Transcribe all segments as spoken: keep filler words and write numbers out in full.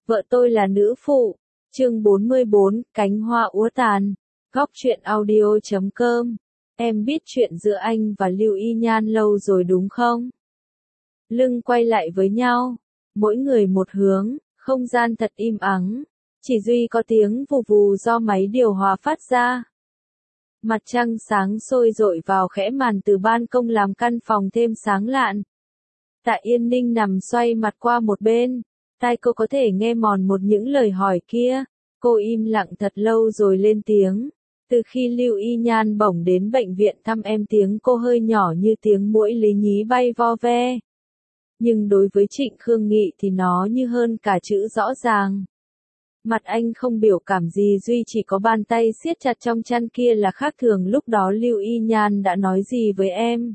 Vợ tôi là nữ phụ. Chương bốn mươi bốn, cánh hoa úa tàn. Góc truyện audio chấm com. Em biết chuyện giữa anh và Lưu Y Nhan lâu rồi đúng không? Lưng quay lại với nhau, mỗi người một hướng, không gian thật im ắng, chỉ duy có tiếng vù vù do máy điều hòa phát ra. Mặt trăng sáng sôi rọi vào khẽ màn từ ban công làm căn phòng thêm sáng lạn. Tạ Yên Ninh nằm xoay mặt qua một bên, tai cô có thể nghe mòn một những lời hỏi kia. Cô im lặng thật lâu rồi lên tiếng. Từ khi Lưu Y Nhan bổng đến bệnh viện thăm em, tiếng cô hơi nhỏ như tiếng muỗi lý nhí bay vo ve. Nhưng đối với Trịnh Khương Nghị thì nó như hơn cả chữ rõ ràng. Mặt anh không biểu cảm gì, duy chỉ có bàn tay siết chặt trong chăn kia là khác thường. Lúc đó Lưu Y Nhan đã nói gì với em?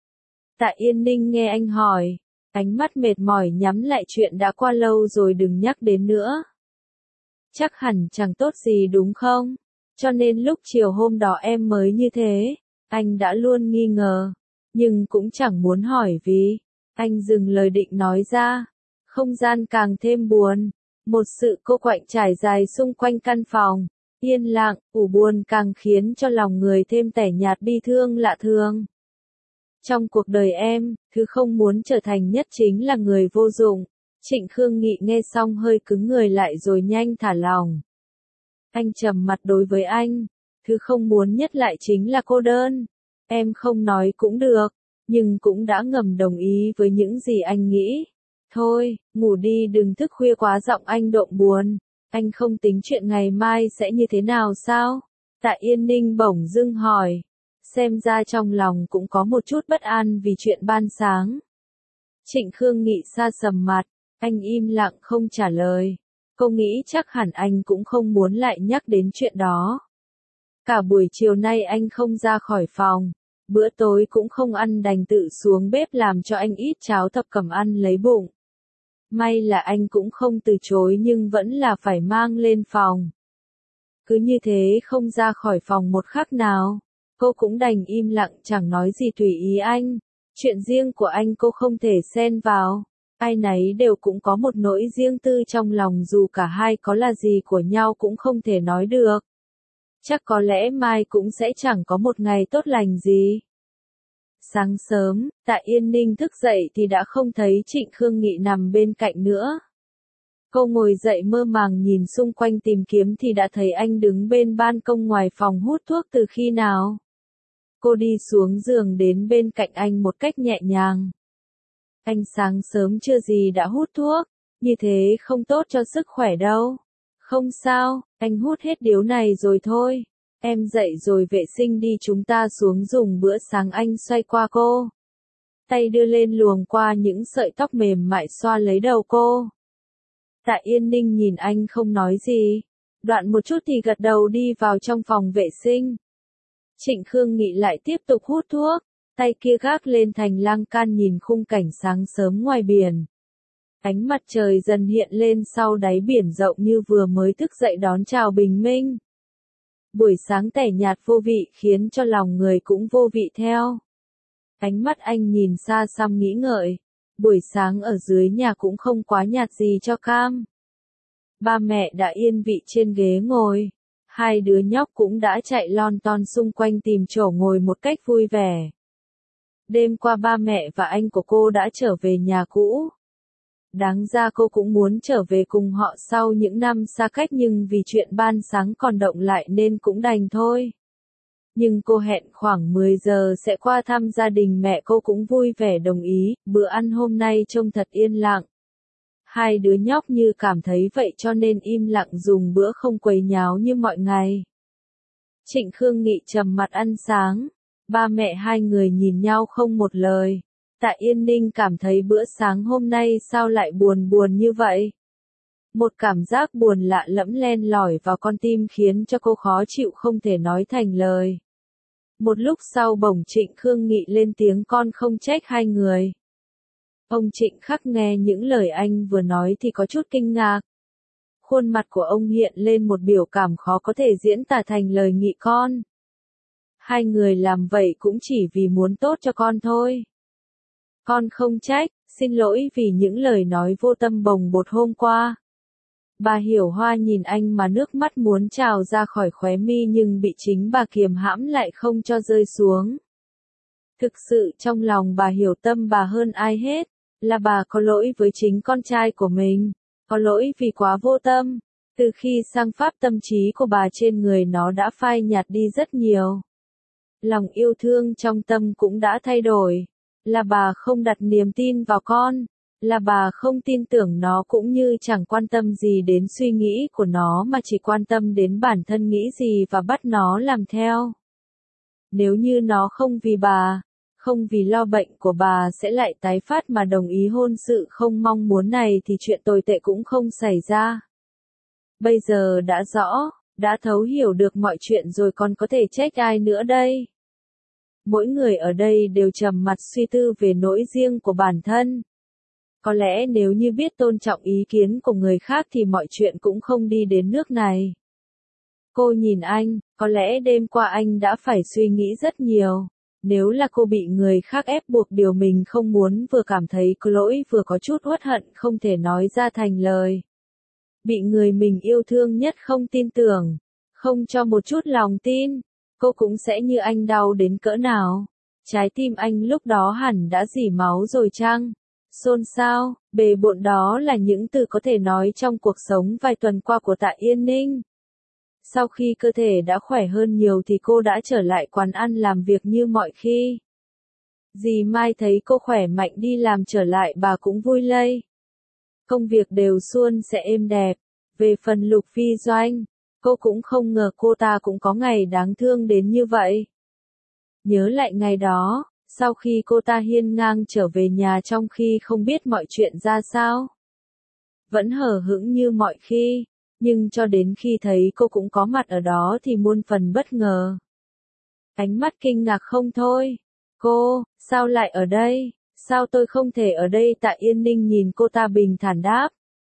Tạ Yên Ninh nghe anh hỏi, ánh mắt mệt mỏi nhắm lại. Chuyện đã qua lâu rồi, đừng nhắc đến nữa. Chắc hẳn chẳng tốt gì đúng không? Cho nên lúc chiều hôm đó em mới như thế. Anh đã luôn nghi ngờ, nhưng cũng chẳng muốn hỏi vì. Anh dừng lời định nói ra. Không gian càng thêm buồn. Một sự cô quạnh trải dài xung quanh căn phòng. Yên lặng, ủ buồn càng khiến cho lòng người thêm tẻ nhạt bi thương lạ thường. Trong cuộc đời em, thứ không muốn trở thành nhất chính là người vô dụng. Trịnh Khương Nghị nghe xong hơi cứng người lại rồi nhanh thả lòng. Anh trầm mặt đối với anh. Thứ không muốn nhất lại chính là cô đơn. Em không nói cũng được, nhưng cũng đã ngầm đồng ý với những gì anh nghĩ. Thôi, ngủ đi, đừng thức khuya quá. Giọng anh độn buồn. Anh không tính chuyện ngày mai sẽ như thế nào sao? Tạ Yên Ninh bỗng dưng hỏi. Xem ra trong lòng cũng có một chút bất an vì chuyện ban sáng. Trịnh Khương Nghị sa sầm mặt. Anh im lặng không trả lời. Cô nghĩ chắc hẳn anh cũng không muốn lại nhắc đến chuyện đó. Cả buổi chiều nay anh không ra khỏi phòng. Bữa tối cũng không ăn, đành tự xuống bếp làm cho anh ít cháo thập cẩm ăn lấy bụng. May là anh cũng không từ chối nhưng vẫn là phải mang lên phòng. Cứ như thế không ra khỏi phòng một khắc nào. Cô cũng đành im lặng chẳng nói gì, tùy ý anh. Chuyện riêng của anh cô không thể xen vào. Ai nấy đều cũng có một nỗi riêng tư trong lòng, dù cả hai có là gì của nhau cũng không thể nói được. Chắc có lẽ mai cũng sẽ chẳng có một ngày tốt lành gì. Sáng sớm, Tạ Yên Ninh thức dậy thì đã không thấy Trịnh Khương Nghị nằm bên cạnh nữa. Cô ngồi dậy mơ màng nhìn xung quanh tìm kiếm thì đã thấy anh đứng bên ban công ngoài phòng hút thuốc. Từ khi nào? Cô đi xuống giường đến bên cạnh anh một cách nhẹ nhàng. Anh sáng sớm chưa gì đã hút thuốc, như thế không tốt cho sức khỏe đâu. Không sao, anh hút hết điếu này rồi thôi. Em dậy rồi vệ sinh đi, chúng ta xuống dùng bữa sáng. Anh xoay qua cô. Tay đưa lên luồng qua những sợi tóc mềm mại xoa lấy đầu cô. Tạ Yên Ninh nhìn anh không nói gì. Đoạn một chút thì gật đầu đi vào trong phòng vệ sinh. Trịnh Khương Nghị lại tiếp tục hút thuốc. Tay kia gác lên thành lan can nhìn khung cảnh sáng sớm ngoài biển. Ánh mặt trời dần hiện lên sau đáy biển rộng như vừa mới thức dậy đón chào bình minh. Buổi sáng tẻ nhạt vô vị khiến cho lòng người cũng vô vị theo. Ánh mắt anh nhìn xa xăm nghĩ ngợi. Buổi sáng ở dưới nhà cũng không quá nhạt gì cho cam. Ba mẹ đã yên vị trên ghế ngồi. Hai đứa nhóc cũng đã chạy lon ton xung quanh tìm chỗ ngồi một cách vui vẻ. Đêm qua ba mẹ và anh của cô đã trở về nhà cũ. Đáng ra cô cũng muốn trở về cùng họ sau những năm xa cách, nhưng vì chuyện ban sáng còn động lại nên cũng đành thôi. Nhưng cô hẹn khoảng mười giờ sẽ qua thăm gia đình, mẹ cô cũng vui vẻ đồng ý. Bữa ăn hôm nay trông thật yên lặng. Hai đứa nhóc như cảm thấy vậy cho nên im lặng dùng bữa, không quấy nháo như mọi ngày. Trịnh Khương Nghị trầm mặt ăn sáng. Ba mẹ hai người nhìn nhau không một lời. Tạ Yên Ninh cảm thấy bữa sáng hôm nay sao lại buồn buồn như vậy. Một cảm giác buồn lạ lẫm len lỏi vào con tim khiến cho cô khó chịu không thể nói thành lời. Một lúc sau bỗng Trịnh Khương Nghị lên tiếng, con không trách hai người. Ông Trịnh Khắc nghe những lời anh vừa nói thì có chút kinh ngạc. Khuôn mặt của ông hiện lên một biểu cảm khó có thể diễn tả thành lời nghị con. Hai người làm vậy cũng chỉ vì muốn tốt cho con thôi. Con không trách, xin lỗi vì những lời nói vô tâm bồng bột hôm qua. Bà Hiểu Hoa nhìn anh mà nước mắt muốn trào ra khỏi khóe mi nhưng bị chính bà kiềm hãm lại không cho rơi xuống. Thực sự trong lòng bà hiểu tâm bà hơn ai hết, là bà có lỗi với chính con trai của mình, có lỗi vì quá vô tâm. Từ khi sang Pháp tâm trí của bà trên người nó đã phai nhạt đi rất nhiều. Lòng yêu thương trong tâm cũng đã thay đổi, là bà không đặt niềm tin vào con, là bà không tin tưởng nó cũng như chẳng quan tâm gì đến suy nghĩ của nó mà chỉ quan tâm đến bản thân nghĩ gì và bắt nó làm theo. Nếu như nó không vì bà, không vì lo bệnh của bà sẽ lại tái phát mà đồng ý hôn sự không mong muốn này thì chuyện tồi tệ cũng không xảy ra. Bây giờ đã rõ, đã thấu hiểu được mọi chuyện rồi còn có thể trách ai nữa đây? Mỗi người ở đây đều trầm mặt suy tư về nỗi riêng của bản thân. Có lẽ nếu như biết tôn trọng ý kiến của người khác thì mọi chuyện cũng không đi đến nước này. Cô nhìn anh, có lẽ đêm qua anh đã phải suy nghĩ rất nhiều. Nếu là cô bị người khác ép buộc điều mình không muốn vừa cảm thấy có lỗi vừa có chút uất hận không thể nói ra thành lời. Bị người mình yêu thương nhất không tin tưởng, không cho một chút lòng tin, cô cũng sẽ như anh đau đến cỡ nào. Trái tim anh lúc đó hẳn đã rỉ máu rồi chăng? Xôn xao, bề bộn đó là những từ có thể nói trong cuộc sống vài tuần qua của Tạ Yên Ninh. Sau khi cơ thể đã khỏe hơn nhiều thì cô đã trở lại quán ăn làm việc như mọi khi. Dì Mai thấy cô khỏe mạnh đi làm trở lại bà cũng vui lây. Công việc đều suôn sẽ êm đẹp. Về phần Lục Phi Doanh, cô cũng không ngờ cô ta cũng có ngày đáng thương đến như vậy. Nhớ lại ngày đó, sau khi cô ta hiên ngang trở về nhà trong khi không biết mọi chuyện ra sao. Vẫn hờ hững như mọi khi, nhưng cho đến khi thấy cô cũng có mặt ở đó thì muôn phần bất ngờ. Ánh mắt kinh ngạc không thôi. Cô, sao lại ở đây? Sao tôi không thể ở đây? Tạ Yên Ninh nhìn cô ta bình thản đáp.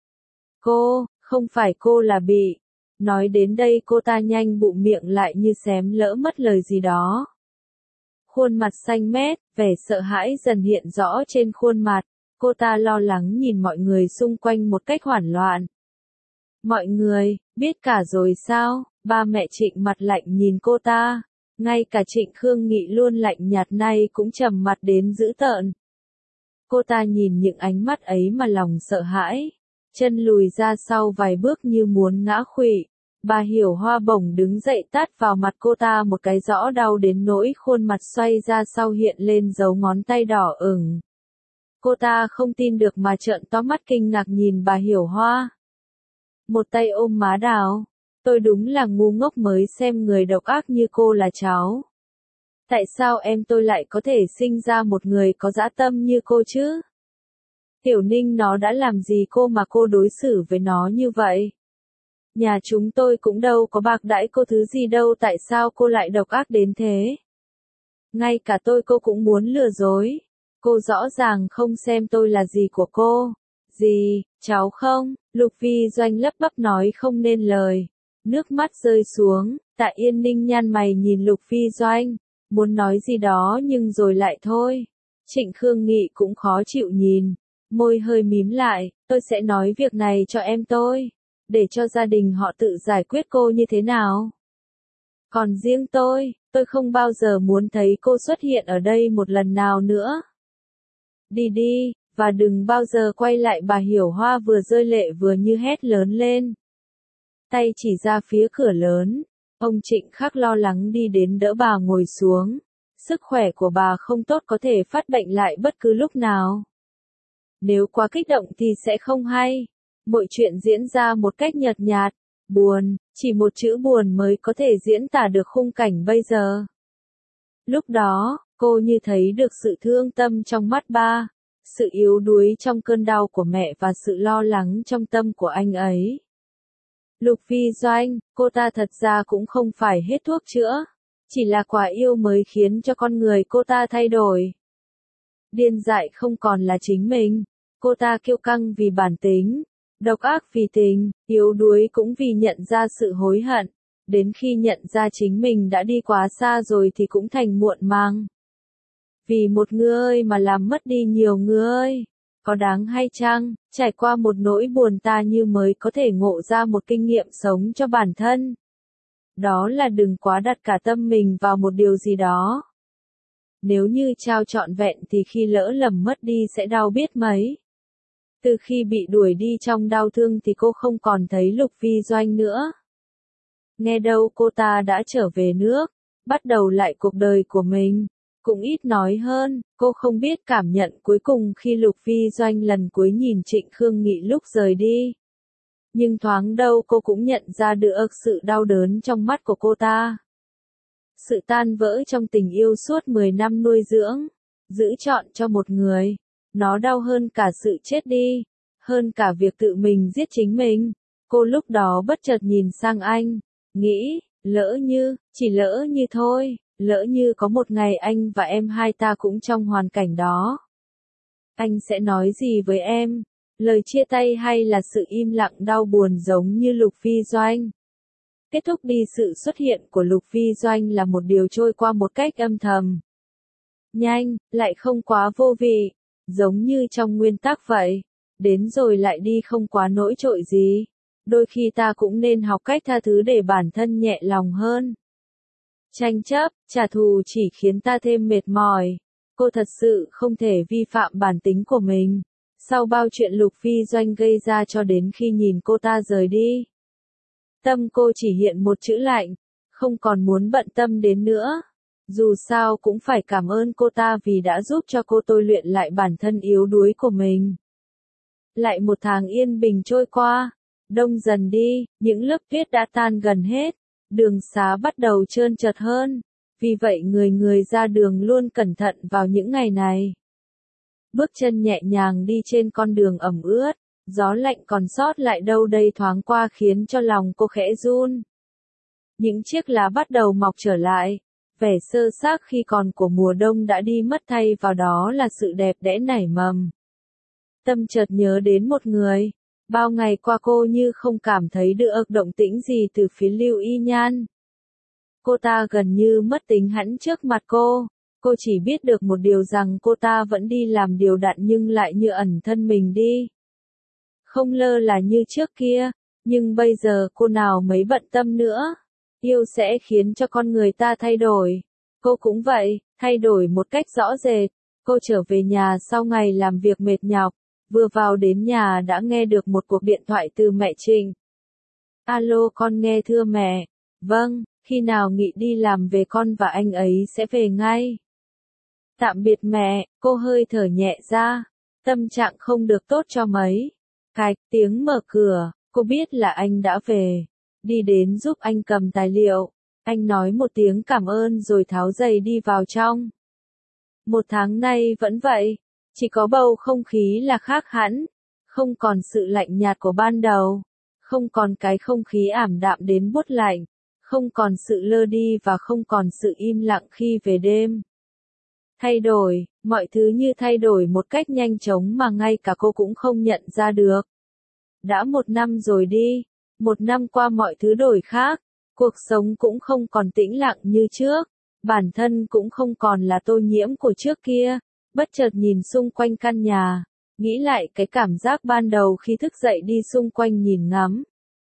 Cô, không phải cô là bị. Nói đến đây cô ta nhanh bụm miệng lại như xém lỡ mất lời gì đó. Khuôn mặt xanh mét, vẻ sợ hãi dần hiện rõ trên khuôn mặt. Cô ta lo lắng nhìn mọi người xung quanh một cách hoảng loạn. Mọi người, biết cả rồi sao? Ba mẹ Trịnh mặt lạnh nhìn cô ta. Ngay cả Trịnh Khương Nghị luôn lạnh nhạt nay cũng trầm mặt đến dữ tợn. Cô ta nhìn những ánh mắt ấy mà lòng sợ hãi. Chân lùi ra sau vài bước như muốn ngã khuỵu. Bà Hiểu Hoa bổng đứng dậy tát vào mặt cô ta một cái rõ đau đến nỗi khuôn mặt xoay ra sau hiện lên dấu ngón tay đỏ ửng. Cô ta không tin được mà trợn to mắt kinh ngạc nhìn bà Hiểu Hoa. Một tay ôm má đào. Tôi đúng là ngu ngốc mới xem người độc ác như cô là cháu. Tại sao em tôi lại có thể sinh ra một người có dã tâm như cô chứ? Tiểu Ninh nó đã làm gì cô mà cô đối xử với nó như vậy? Nhà chúng tôi cũng đâu có bạc đãi cô thứ gì đâu, tại sao cô lại độc ác đến thế? Ngay cả tôi cô cũng muốn lừa dối. Cô rõ ràng không xem tôi là gì của cô. Gì, cháu không? Lục Phi Doanh lắp bắp nói không nên lời. Nước mắt rơi xuống, Tạ Yên Ninh nhăn mày nhìn Lục Phi Doanh. Muốn nói gì đó nhưng rồi lại thôi. Trịnh Khương Nghị cũng khó chịu nhìn. Môi hơi mím lại, tôi sẽ nói việc này cho em tôi. Để cho gia đình họ tự giải quyết cô như thế nào. Còn riêng tôi, tôi không bao giờ muốn thấy cô xuất hiện ở đây một lần nào nữa. Đi đi, và đừng bao giờ quay lại. Bà Hiểu Hoa vừa rơi lệ vừa như hét lớn lên. Tay chỉ ra phía cửa lớn. Ông Trịnh Khắc lo lắng đi đến đỡ bà ngồi xuống. Sức khỏe của bà không tốt, có thể phát bệnh lại bất cứ lúc nào. Nếu quá kích động thì sẽ không hay. Mọi chuyện diễn ra một cách nhợt nhạt, buồn, chỉ một chữ buồn mới có thể diễn tả được khung cảnh bây giờ. Lúc đó, cô như thấy được sự thương tâm trong mắt ba, sự yếu đuối trong cơn đau của mẹ và sự lo lắng trong tâm của anh ấy. Lục Phi Doanh, cô ta thật ra cũng không phải hết thuốc chữa, chỉ là quả yêu mới khiến cho con người cô ta thay đổi. Điên dại không còn là chính mình, cô ta kiêu căng vì bản tính. Độc ác vì tình, yếu đuối cũng vì nhận ra sự hối hận. Đến khi nhận ra chính mình đã đi quá xa rồi thì cũng thành muộn màng. Vì một người ơi mà làm mất đi nhiều người ơi. Có đáng hay chăng, trải qua một nỗi buồn ta như mới có thể ngộ ra một kinh nghiệm sống cho bản thân. Đó là đừng quá đặt cả tâm mình vào một điều gì đó. Nếu như trao trọn vẹn thì khi lỡ lầm mất đi sẽ đau biết mấy. Từ khi bị đuổi đi trong đau thương thì cô không còn thấy Lục Vi Doanh nữa. Nghe đâu cô ta đã trở về nước, bắt đầu lại cuộc đời của mình. Cũng ít nói hơn, cô không biết cảm nhận cuối cùng khi Lục Vi Doanh lần cuối nhìn Trịnh Khương Nghị lúc rời đi. Nhưng thoáng đâu cô cũng nhận ra được sự đau đớn trong mắt của cô ta. Sự tan vỡ trong tình yêu suốt mười năm nuôi dưỡng, giữ trọn cho một người. Nó đau hơn cả sự chết đi, hơn cả việc tự mình giết chính mình. Cô lúc đó bất chợt nhìn sang anh, nghĩ, lỡ như, chỉ lỡ như thôi, lỡ như có một ngày anh và em hai ta cũng trong hoàn cảnh đó. Anh sẽ nói gì với em? Lời chia tay hay là sự im lặng đau buồn giống như Lục Vi Doanh? Kết thúc đi sự xuất hiện của Lục Vi Doanh là một điều trôi qua một cách âm thầm. Nhanh, lại không quá vô vị, giống như trong nguyên tắc vậy. Đến rồi lại đi không quá nỗi trội gì. Đôi khi ta cũng nên học cách tha thứ để bản thân nhẹ lòng hơn. Tranh chấp, trả thù chỉ khiến ta thêm mệt mỏi. Cô thật sự không thể vi phạm bản tính của mình. Sau bao chuyện Lục Vi Doanh gây ra cho đến khi nhìn cô ta rời đi. Tâm cô chỉ hiện một chữ lạnh, không còn muốn bận tâm đến nữa. Dù sao cũng phải cảm ơn cô ta vì đã giúp cho cô tôi luyện lại bản thân yếu đuối của mình. Lại một tháng yên bình trôi qua, đông dần đi, những lớp tuyết đã tan gần hết, đường xá bắt đầu trơn trượt hơn, vì vậy người người ra đường luôn cẩn thận vào những ngày này. Bước chân nhẹ nhàng đi trên con đường ẩm ướt, gió lạnh còn sót lại đâu đây thoáng qua khiến cho lòng cô khẽ run. Những chiếc lá bắt đầu mọc trở lại, vẻ sơ xác khi còn của mùa đông đã đi mất thay vào đó là sự đẹp đẽ nảy mầm. Tâm chợt nhớ đến một người, bao ngày qua cô như không cảm thấy được động tĩnh gì từ phía Lưu Y Nhan. Cô ta gần như mất tính hẳn trước mặt cô, cô chỉ biết được một điều rằng cô ta vẫn đi làm điều đặn nhưng lại như ẩn thân mình đi. Không lơ là như trước kia, nhưng bây giờ cô nào mấy bận tâm nữa. Yêu sẽ khiến cho con người ta thay đổi. Cô cũng vậy, thay đổi một cách rõ rệt. Cô trở về nhà sau ngày làm việc mệt nhọc, vừa vào đến nhà đã nghe được một cuộc điện thoại từ mẹ Trịnh. Alo con nghe thưa mẹ. Vâng, khi nào Nghị đi làm về con và anh ấy sẽ về ngay. Tạm biệt mẹ, cô hơi thở nhẹ ra. Tâm trạng không được tốt cho mấy. Cạch tiếng mở cửa, cô biết là anh đã về. Đi đến giúp anh cầm tài liệu. Anh nói một tiếng cảm ơn rồi tháo giày đi vào trong. Một tháng nay vẫn vậy. Chỉ có bầu không khí là khác hẳn. Không còn sự lạnh nhạt của ban đầu. Không còn cái không khí ảm đạm đến buốt lạnh. Không còn sự lơ đi và không còn sự im lặng khi về đêm. Thay đổi, mọi thứ như thay đổi một cách nhanh chóng mà ngay cả cô cũng không nhận ra được. Đã một năm rồi đi. Một năm qua mọi thứ đổi khác. Cuộc sống cũng không còn tĩnh lặng như trước. Bản thân cũng không còn là Tô Nhiễm của trước kia. Bất chợt nhìn xung quanh căn nhà. Nghĩ lại cái cảm giác ban đầu khi thức dậy đi xung quanh nhìn ngắm.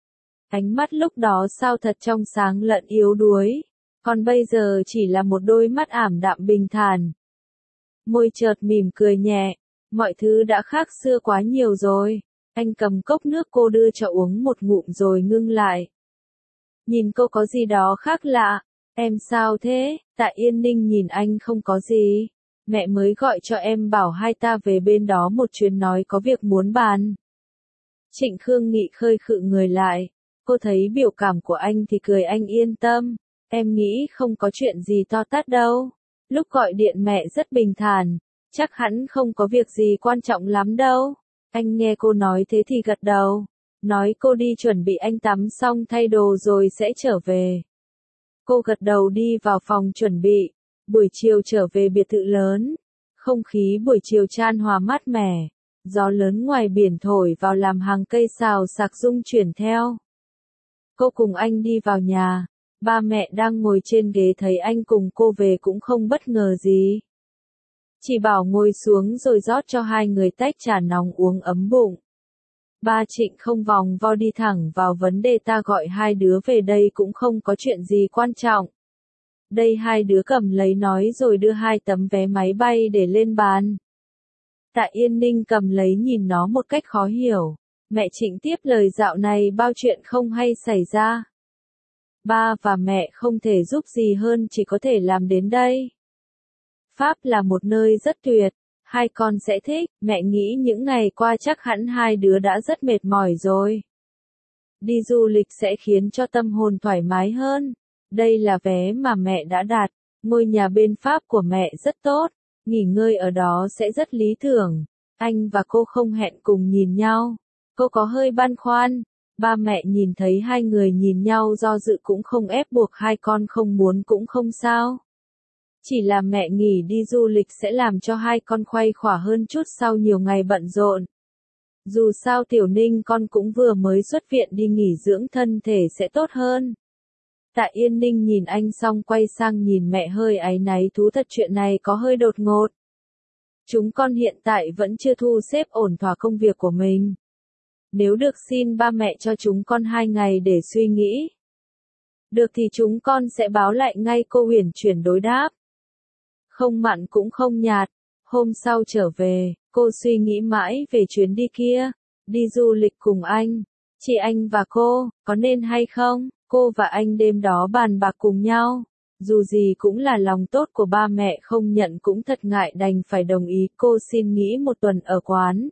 Ánh mắt lúc đó sao thật trong sáng lẫn yếu đuối. Còn bây giờ chỉ là một đôi mắt ảm đạm bình thản. Môi chợt mỉm cười nhẹ. Mọi thứ đã khác xưa quá nhiều rồi. Anh cầm cốc nước cô đưa cho uống một ngụm rồi ngưng lại. Nhìn cô có gì đó khác lạ. Em sao thế? Tạ Yên Ninh nhìn anh không có gì. Mẹ mới gọi cho em bảo hai ta về bên đó một chuyến nói có việc muốn bàn. Trịnh Khương Nghị khơi khự người lại. Cô thấy biểu cảm của anh thì cười anh yên tâm. Em nghĩ không có chuyện gì to tát đâu. Lúc gọi điện mẹ rất bình thản. Chắc hẳn không có việc gì quan trọng lắm đâu. Anh nghe cô nói thế thì gật đầu. Nói cô đi chuẩn bị anh tắm xong thay đồ rồi sẽ trở về. Cô gật đầu đi vào phòng chuẩn bị. Buổi chiều trở về biệt thự lớn. Không khí buổi chiều chan hòa mát mẻ. Gió lớn ngoài biển thổi vào làm hàng cây xào xạc rung chuyển theo. Cô cùng anh đi vào nhà. Ba mẹ đang ngồi trên ghế thấy anh cùng cô về cũng không bất ngờ gì. Chỉ bảo ngồi xuống rồi rót cho hai người tách trà nóng uống ấm bụng. Ba Trịnh không vòng vo đi thẳng vào vấn đề, ta gọi hai đứa về đây cũng không có chuyện gì quan trọng. Đây hai đứa cầm lấy nói rồi đưa hai tấm vé máy bay để lên bàn. Tạ Yên Ninh cầm lấy nhìn nó một cách khó hiểu. Mẹ Trịnh tiếp lời, dạo này bao chuyện không hay xảy ra. Ba và mẹ không thể giúp gì hơn, chỉ có thể làm đến đây. Pháp là một nơi rất tuyệt, hai con sẽ thích, mẹ nghĩ những ngày qua chắc hẳn hai đứa đã rất mệt mỏi rồi. Đi du lịch sẽ khiến cho tâm hồn thoải mái hơn. Đây là vé mà mẹ đã đặt, ngôi nhà bên Pháp của mẹ rất tốt, nghỉ ngơi ở đó sẽ rất lý tưởng. Anh và cô không hẹn cùng nhìn nhau. Cô có hơi băn khoăn. Ba mẹ nhìn thấy hai người nhìn nhau do dự cũng không ép buộc hai con, không muốn cũng không sao. Chỉ là mẹ nghỉ đi du lịch sẽ làm cho hai con khuây khỏa hơn chút sau nhiều ngày bận rộn. Dù sao Tiểu Ninh con cũng vừa mới xuất viện, đi nghỉ dưỡng thân thể sẽ tốt hơn. Tạ Yên Ninh nhìn anh xong quay sang nhìn mẹ hơi áy náy, thú thật chuyện này có hơi đột ngột. Chúng con hiện tại vẫn chưa thu xếp ổn thỏa công việc của mình. Nếu được xin ba mẹ cho chúng con hai ngày để suy nghĩ. Được thì chúng con sẽ báo lại ngay, cô Huyền chuyển đối đáp. Không mặn cũng không nhạt. Hôm sau trở về, cô suy nghĩ mãi về chuyến đi kia. Đi du lịch cùng anh, chị anh và cô, có nên hay không? Cô và anh đêm đó bàn bạc cùng nhau. Dù gì cũng là lòng tốt của ba mẹ, không nhận cũng thật ngại, đành phải đồng ý. Cô xin nghỉ một tuần ở quán.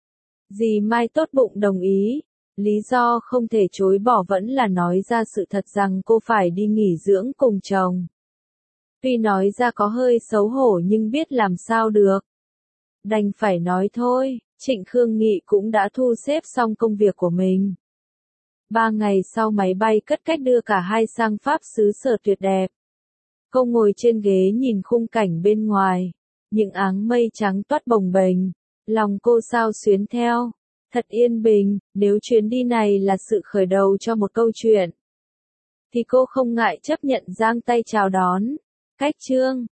Dì Mai tốt bụng đồng ý. Lý do không thể chối bỏ vẫn là nói ra sự thật rằng cô phải đi nghỉ dưỡng cùng chồng. Tuy nói ra có hơi xấu hổ nhưng biết làm sao được. Đành phải nói thôi. Trịnh Khương Nghị cũng đã thu xếp xong công việc của mình. Ba ngày sau máy bay cất cách đưa cả hai sang Pháp, xứ sở tuyệt đẹp. Cô ngồi trên ghế nhìn khung cảnh bên ngoài. Những áng mây trắng toát bồng bềnh. Lòng cô xao xuyến theo. Thật yên bình, nếu chuyến đi này là sự khởi đầu cho một câu chuyện. Thì cô không ngại chấp nhận giang tay chào đón. Cách chương